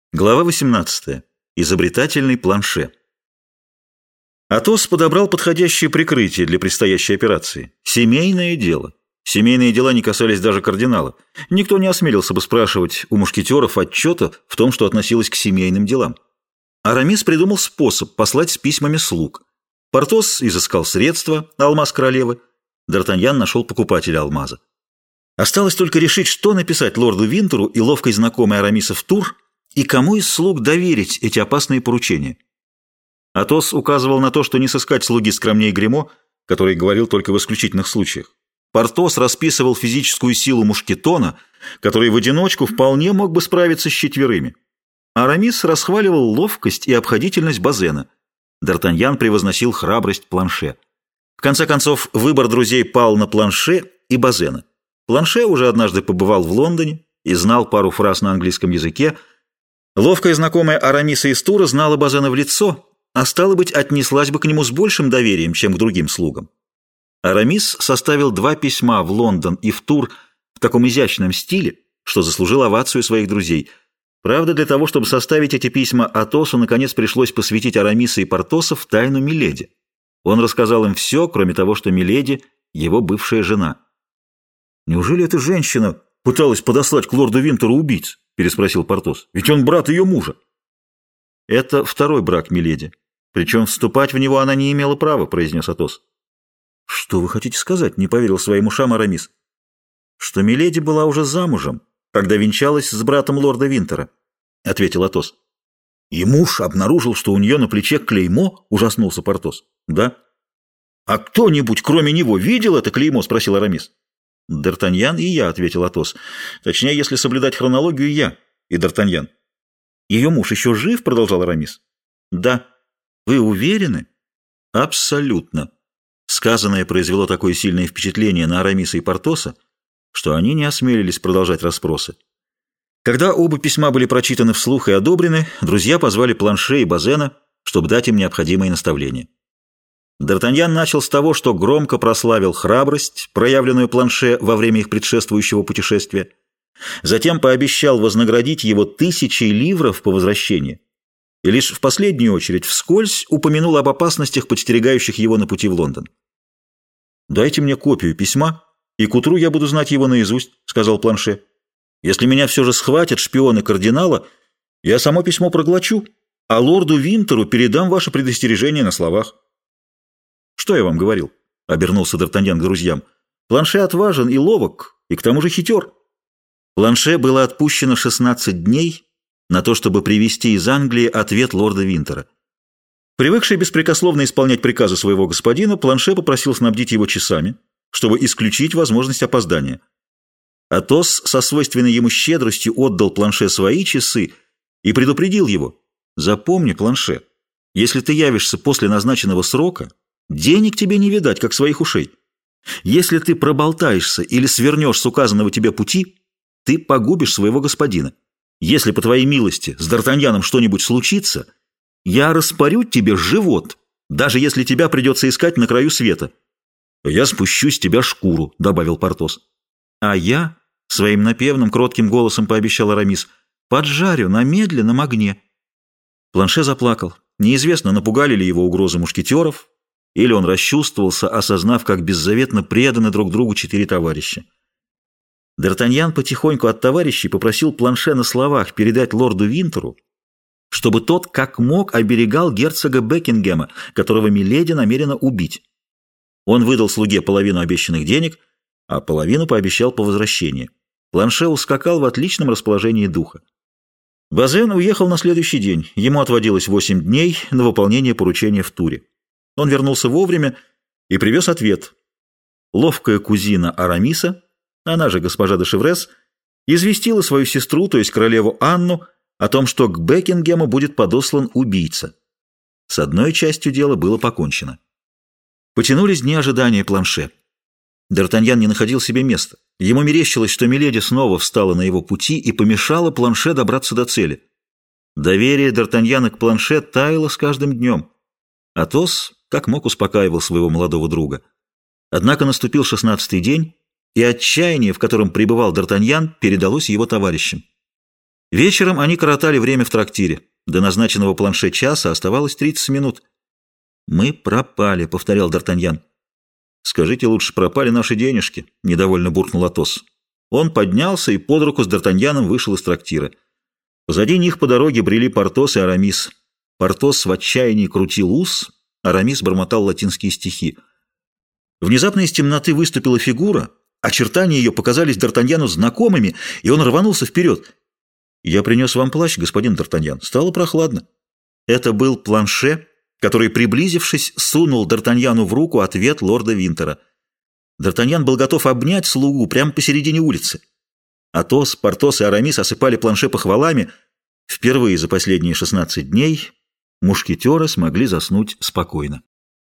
Глава 18. Изобретательный планше. Атос подобрал подходящее прикрытие для предстоящей операции. Семейное дело. Семейные дела не касались даже кардинала. Никто не осмелился бы спрашивать у мушкетеров отчета в том, что относилось к семейным делам. Арамис придумал способ послать с письмами слуг. Портос изыскал средства, алмаз королевы. Д'Артаньян нашел покупателя алмаза. Осталось только решить, что написать лорду Винтеру и ловкой знакомой Арамиса в Тур, и кому из слуг доверить эти опасные поручения. Атос указывал на то, что не сыскать слуги скромнее Гримо, который говорил только в исключительных случаях. Портос расписывал физическую силу мушкетона, который в одиночку вполне мог бы справиться с четверыми. Арамис расхваливал ловкость и обходительность Базена. Д'Артаньян превозносил храбрость Планше. В конце концов, выбор друзей пал на Планше и Базена. Планше уже однажды побывал в Лондоне и знал пару фраз на английском языке. Ловкая знакомая Арамиса из Тура знала Базена в лицо, а стало быть, отнеслась бы к нему с большим доверием, чем к другим слугам. Арамис составил 2 письма в Лондон и в Тур в таком изящном стиле, что заслужил овацию своих друзей. Правда, для того, чтобы составить эти письма, Атосу наконец пришлось посвятить Арамиса и Портоса в тайну Миледи. Он рассказал им все, кроме того, что Миледи — его бывшая жена. «Неужели эта женщина пыталась подослать к лорду Винтеру убийц?» — переспросил Портос. «Ведь он брат ее мужа». «Это второй брак Миледи. Причем вступать в него она не имела права», — произнес Атос. «Что вы хотите сказать?» — не поверил своим ушам Арамис. «Что Миледи была уже замужем, когда венчалась с братом лорда Винтера», — ответил Атос. «И муж обнаружил, что у нее на плече клеймо?» — ужаснулся Портос. «Да». «А кто-нибудь, кроме него, видел это клеймо?» — спросил Арамис. «Д'Артаньян и я», — ответил Атос. «Точнее, если соблюдать хронологию, я и Д'Артаньян». «Ее муж еще жив?» — продолжал Арамис. «Да». «Вы уверены?» «Абсолютно». Сказанное произвело такое сильное впечатление на Арамиса и Портоса, что они не осмелились продолжать расспросы. Когда оба письма были прочитаны вслух и одобрены, друзья позвали Планше и Базена, чтобы дать им необходимые наставления. Д'Артаньян начал с того, что громко прославил храбрость, проявленную Планше во время их предшествующего путешествия. Затем пообещал вознаградить его 1000 ливров по возвращении. И лишь в последнюю очередь вскользь упомянул об опасностях, подстерегающих его на пути в Лондон. «Дайте мне копию письма, и к утру я буду знать его наизусть», — сказал Планше. «Если меня все же схватят шпионы кардинала, я само письмо проглочу, а лорду Винтеру передам ваше предостережение на словах». «Что я вам говорил?» — обернулся Д'Артаньян к друзьям. «Планше отважен и ловок, и к тому же хитер». Планше было отпущено 16 дней на то, чтобы привезти из Англии ответ лорда Винтера. Привыкший беспрекословно исполнять приказы своего господина, Планше попросил снабдить его часами, чтобы исключить возможность опоздания. Атос со свойственной ему щедростью отдал Планше свои часы и предупредил его: «Запомни, Планше, если ты явишься после назначенного срока, денег тебе не видать, как своих ушей. Если ты проболтаешься или свернешь с указанного тебе пути, ты погубишь своего господина. Если, по твоей милости, с Д'Артаньяном что-нибудь случится, я распорю тебе живот, даже если тебя придется искать на краю света». «Я спущу с тебя шкуру», — добавил Портос. «А я», — своим напевным, кротким голосом пообещал Арамис, — «поджарю на медленном огне». Планше заплакал. Неизвестно, напугали ли его угрозы мушкетеров, или он расчувствовался, осознав, как беззаветно преданы друг другу 4 товарища. Д'Артаньян потихоньку от товарищей попросил Планше на словах передать лорду Винтеру, чтобы тот как мог оберегал герцога Бекингема, которого Миледи намерена убить. Он выдал слуге половину обещанных денег, а половину пообещал по возвращении. Планше ускакал в отличном расположении духа. Базен уехал на следующий день. Ему отводилось 8 дней на выполнение поручения в Туре. Он вернулся вовремя и привез ответ. Ловкая кузина Арамиса, она же госпожа де Шеврес, известила свою сестру, то есть королеву Анну, о том, что к Бекингему будет подослан убийца. С одной частью дела было покончено. Потянулись дни ожидания Планше. Д'Артаньян не находил себе места. Ему мерещилось, что Миледи снова встала на его пути и помешала Планше добраться до цели. Доверие Д'Артаньяна к Планше таяло с каждым днем. Атос как мог успокаивал своего молодого друга. Однако наступил 16-й день, и отчаяние, в котором пребывал Д'Артаньян, передалось его товарищам. Вечером они коротали время в трактире. До назначенного планше часа оставалось 30 минут. «Мы пропали», — повторял Д'Артаньян. «Скажите лучше, пропали наши денежки», — недовольно буркнул Атос. Он поднялся и под руку с Д'Артаньяном вышел из трактира. Позади них по дороге брели Портос и Арамис. Портос в отчаянии крутил ус, Арамис бормотал латинские стихи. Внезапно из темноты выступила фигура, очертания ее показались Д'Артаньяну знакомыми, и он рванулся вперед. «Я принес вам плащ, господин Д'Артаньян. Стало прохладно». Это был Планше, который, приблизившись, сунул Д'Артаньяну в руку ответ лорда Винтера. Д'Артаньян был готов обнять слугу прямо посередине улицы. Атос, Портос и Арамис осыпали Планше похвалами. Впервые за последние 16 дней мушкетеры смогли заснуть спокойно.